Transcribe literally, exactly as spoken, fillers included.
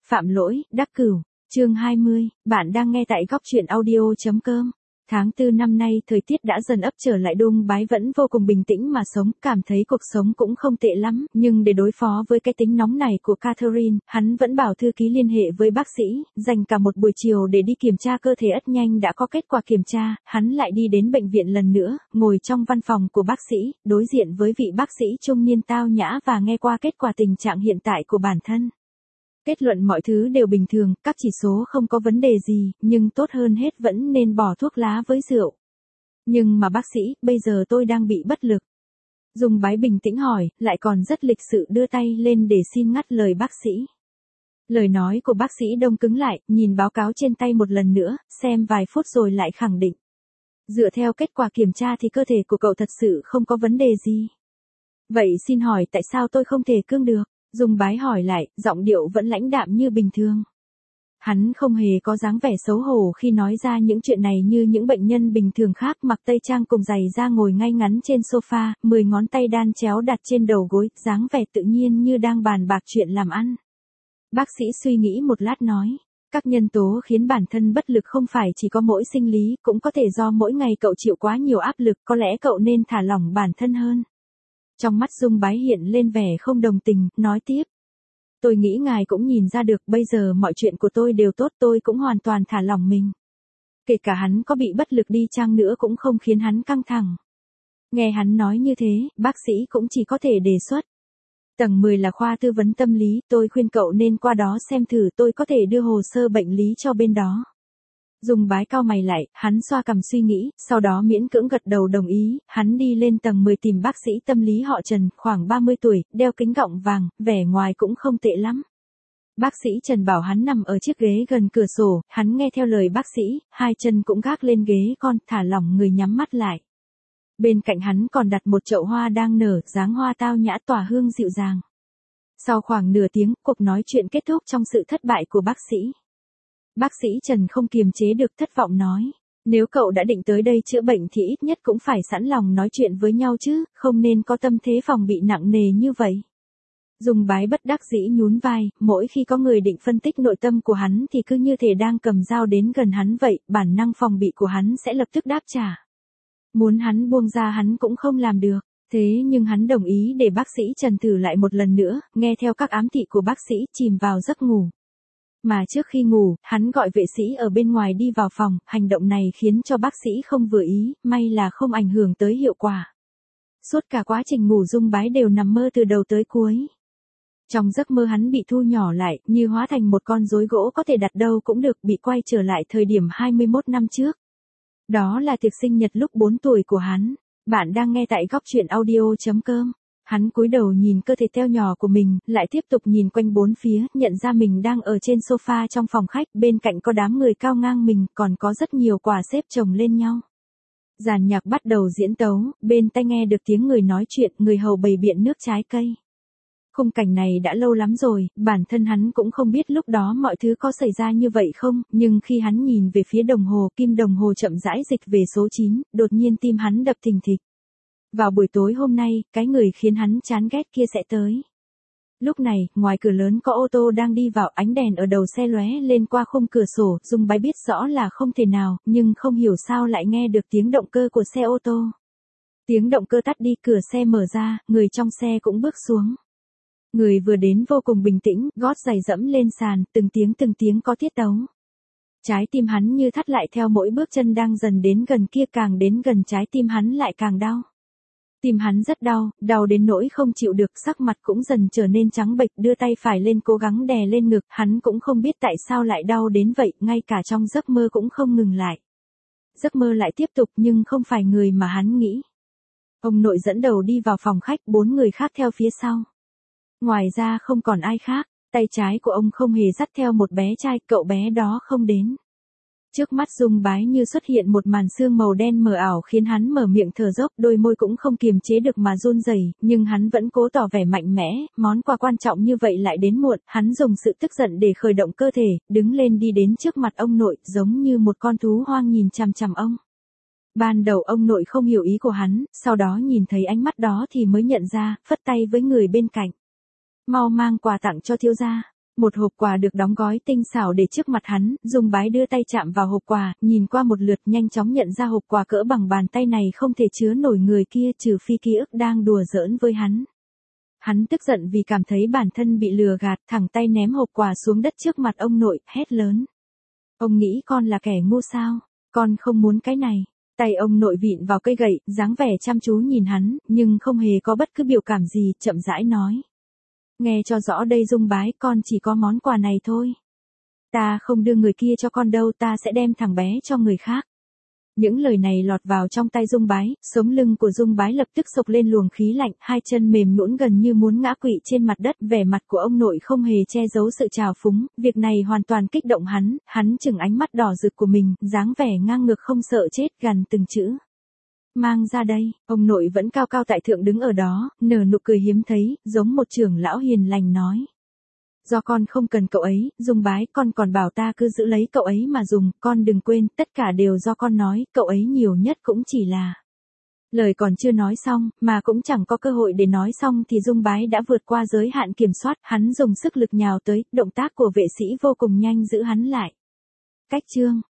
Phạm lỗi, đắc cửu, chương hai mươi, bạn đang nghe tại góc truyện audio.com. Tháng tư năm nay thời tiết đã dần ấp trở lại, Đung Bái vẫn vô cùng bình tĩnh mà sống, cảm thấy cuộc sống cũng không tệ lắm, nhưng để đối phó với cái tính nóng này của Catherine, hắn vẫn bảo thư ký liên hệ với bác sĩ, dành cả một buổi chiều để đi kiểm tra cơ thể. Rất nhanh đã có kết quả kiểm tra, hắn lại đi đến bệnh viện lần nữa, ngồi trong văn phòng của bác sĩ, đối diện với vị bác sĩ trung niên tao nhã và nghe qua kết quả tình trạng hiện tại của bản thân. Kết luận mọi thứ đều bình thường, các chỉ số không có vấn đề gì, nhưng tốt hơn hết vẫn nên bỏ thuốc lá với rượu. Nhưng mà bác sĩ, bây giờ tôi đang bị bất lực. Dung Bái bình tĩnh hỏi, lại còn rất lịch sự đưa tay lên để xin ngắt lời bác sĩ. Lời nói của bác sĩ đông cứng lại, nhìn báo cáo trên tay một lần nữa, xem vài phút rồi lại khẳng định. Dựa theo kết quả kiểm tra thì cơ thể của cậu thật sự không có vấn đề gì. Vậy xin hỏi tại sao tôi không thể cương được? Dung Bái hỏi lại, giọng điệu vẫn lãnh đạm như bình thường. Hắn không hề có dáng vẻ xấu hổ khi nói ra những chuyện này như những bệnh nhân bình thường khác, mặc tây trang cùng giày da ngồi ngay ngắn trên sofa, mười ngón tay đan chéo đặt trên đầu gối, dáng vẻ tự nhiên như đang bàn bạc chuyện làm ăn. Bác sĩ suy nghĩ một lát nói, các nhân tố khiến bản thân bất lực không phải chỉ có mỗi sinh lý, cũng có thể do mỗi ngày cậu chịu quá nhiều áp lực, có lẽ cậu nên thả lỏng bản thân hơn. Trong mắt Dung Bái hiện lên vẻ không đồng tình, nói tiếp. Tôi nghĩ ngài cũng nhìn ra được, bây giờ mọi chuyện của tôi đều tốt, tôi cũng hoàn toàn thả lỏng mình. Kể cả hắn có bị bất lực đi chăng nữa cũng không khiến hắn căng thẳng. Nghe hắn nói như thế, bác sĩ cũng chỉ có thể đề xuất. Tầng mười là khoa tư vấn tâm lý, tôi khuyên cậu nên qua đó xem thử, tôi có thể đưa hồ sơ bệnh lý cho bên đó. Dung Bái cau mày lại, hắn xoa cằm suy nghĩ, sau đó miễn cưỡng gật đầu đồng ý, hắn đi lên tầng mười tìm bác sĩ tâm lý họ Trần, khoảng ba mươi tuổi, đeo kính gọng vàng, vẻ ngoài cũng không tệ lắm. Bác sĩ Trần bảo hắn nằm ở chiếc ghế gần cửa sổ, hắn nghe theo lời bác sĩ, hai chân cũng gác lên ghế con, thả lỏng người nhắm mắt lại. Bên cạnh hắn còn đặt một chậu hoa đang nở, dáng hoa tao nhã tỏa hương dịu dàng. Sau khoảng nửa tiếng, cuộc nói chuyện kết thúc trong sự thất bại của bác sĩ. Bác sĩ Trần không kiềm chế được thất vọng nói, nếu cậu đã định tới đây chữa bệnh thì ít nhất cũng phải sẵn lòng nói chuyện với nhau chứ, không nên có tâm thế phòng bị nặng nề như vậy. Dung Bái bất đắc dĩ nhún vai, mỗi khi có người định phân tích nội tâm của hắn thì cứ như thể đang cầm dao đến gần hắn vậy, bản năng phòng bị của hắn sẽ lập tức đáp trả. Muốn hắn buông ra hắn cũng không làm được, thế nhưng hắn đồng ý để bác sĩ Trần thử lại một lần nữa, nghe theo các ám thị của bác sĩ, chìm vào giấc ngủ. Mà trước khi ngủ, hắn gọi vệ sĩ ở bên ngoài đi vào phòng, hành động này khiến cho bác sĩ không vừa ý, may là không ảnh hưởng tới hiệu quả. Suốt cả quá trình ngủ Dung Bái đều nằm mơ từ đầu tới cuối. Trong giấc mơ hắn bị thu nhỏ lại, như hóa thành một con rối gỗ có thể đặt đâu cũng được, bị quay trở lại thời điểm hai mươi mốt năm trước. Đó là tiệc sinh nhật lúc bốn tuổi của hắn. Bạn đang nghe tại góc truyện audio.com. Hắn cúi đầu nhìn cơ thể teo nhỏ của mình, lại tiếp tục nhìn quanh bốn phía, nhận ra mình đang ở trên sofa trong phòng khách, bên cạnh có đám người cao ngang mình, còn có rất nhiều quà xếp chồng lên nhau. Dàn nhạc bắt đầu diễn tấu, bên tai nghe được tiếng người nói chuyện, người hầu bày biện nước trái cây. Khung cảnh này đã lâu lắm rồi, bản thân hắn cũng không biết lúc đó mọi thứ có xảy ra như vậy không, nhưng khi hắn nhìn về phía đồng hồ, kim đồng hồ chậm rãi dịch về số chín, đột nhiên tim hắn đập thình thịch. Vào buổi tối hôm nay, cái người khiến hắn chán ghét kia sẽ tới. Lúc này, ngoài cửa lớn có ô tô đang đi vào, ánh đèn ở đầu xe lóe lên qua khung cửa sổ, Dung Bái biết rõ là không thể nào, nhưng không hiểu sao lại nghe được tiếng động cơ của xe ô tô. Tiếng động cơ tắt đi, cửa xe mở ra, người trong xe cũng bước xuống. Người vừa đến vô cùng bình tĩnh, gót giày dẫm lên sàn, từng tiếng từng tiếng có tiết tấu. Trái tim hắn như thắt lại theo mỗi bước chân đang dần đến gần kia, càng đến gần trái tim hắn lại càng đau. Tim hắn rất đau, đau đến nỗi không chịu được, sắc mặt cũng dần trở nên trắng bệch, đưa tay phải lên cố gắng đè lên ngực, hắn cũng không biết tại sao lại đau đến vậy, ngay cả trong giấc mơ cũng không ngừng lại. Giấc mơ lại tiếp tục nhưng không phải người mà hắn nghĩ. Ông nội dẫn đầu đi vào phòng khách, bốn người khác theo phía sau. Ngoài ra không còn ai khác, tay trái của ông không hề dắt theo một bé trai, cậu bé đó không đến. Trước mắt Dung Bái như xuất hiện một màn sương màu đen mờ ảo khiến hắn mở miệng thở dốc, đôi môi cũng không kiềm chế được mà run rẩy, nhưng hắn vẫn cố tỏ vẻ mạnh mẽ, món quà quan trọng như vậy lại đến muộn, hắn dùng sự tức giận để khởi động cơ thể, đứng lên đi đến trước mặt ông nội, giống như một con thú hoang nhìn chằm chằm ông. Ban đầu ông nội không hiểu ý của hắn, sau đó nhìn thấy ánh mắt đó thì mới nhận ra, phất tay với người bên cạnh. Mau mang quà tặng cho thiếu gia. Một hộp quà được đóng gói tinh xảo để trước mặt hắn, Dung Bái đưa tay chạm vào hộp quà, nhìn qua một lượt nhanh chóng nhận ra hộp quà cỡ bằng bàn tay này không thể chứa nổi người kia trừ phi ký ức đang đùa giỡn với hắn. Hắn tức giận vì cảm thấy bản thân bị lừa gạt, thẳng tay ném hộp quà xuống đất trước mặt ông nội, hét lớn. Ông nghĩ con là kẻ ngu sao? Con không muốn cái này. Tay ông nội vịn vào cây gậy, dáng vẻ chăm chú nhìn hắn, nhưng không hề có bất cứ biểu cảm gì, chậm rãi nói. Nghe cho rõ đây Dung Bái, con chỉ có món quà này thôi. Ta không đưa người kia cho con đâu, ta sẽ đem thằng bé cho người khác. Những lời này lọt vào trong tay Dung Bái, sống lưng của Dung Bái lập tức sộc lên luồng khí lạnh, hai chân mềm nhũn gần như muốn ngã quỵ trên mặt đất, vẻ mặt của ông nội không hề che giấu sự trào phúng, việc này hoàn toàn kích động hắn, hắn chừng ánh mắt đỏ rực của mình, dáng vẻ ngang ngược không sợ chết, gằn từng chữ. Mang ra đây, ông nội vẫn cao cao tại thượng đứng ở đó, nở nụ cười hiếm thấy, giống một trưởng lão hiền lành nói. Do con không cần cậu ấy, Dung Bái, con còn bảo ta cứ giữ lấy cậu ấy mà dùng, con đừng quên, tất cả đều do con nói, cậu ấy nhiều nhất cũng chỉ là. Lời còn chưa nói xong, mà cũng chẳng có cơ hội để nói xong thì Dung Bái đã vượt qua giới hạn kiểm soát, hắn dùng sức lực nhào tới, động tác của vệ sĩ vô cùng nhanh giữ hắn lại. Cách chương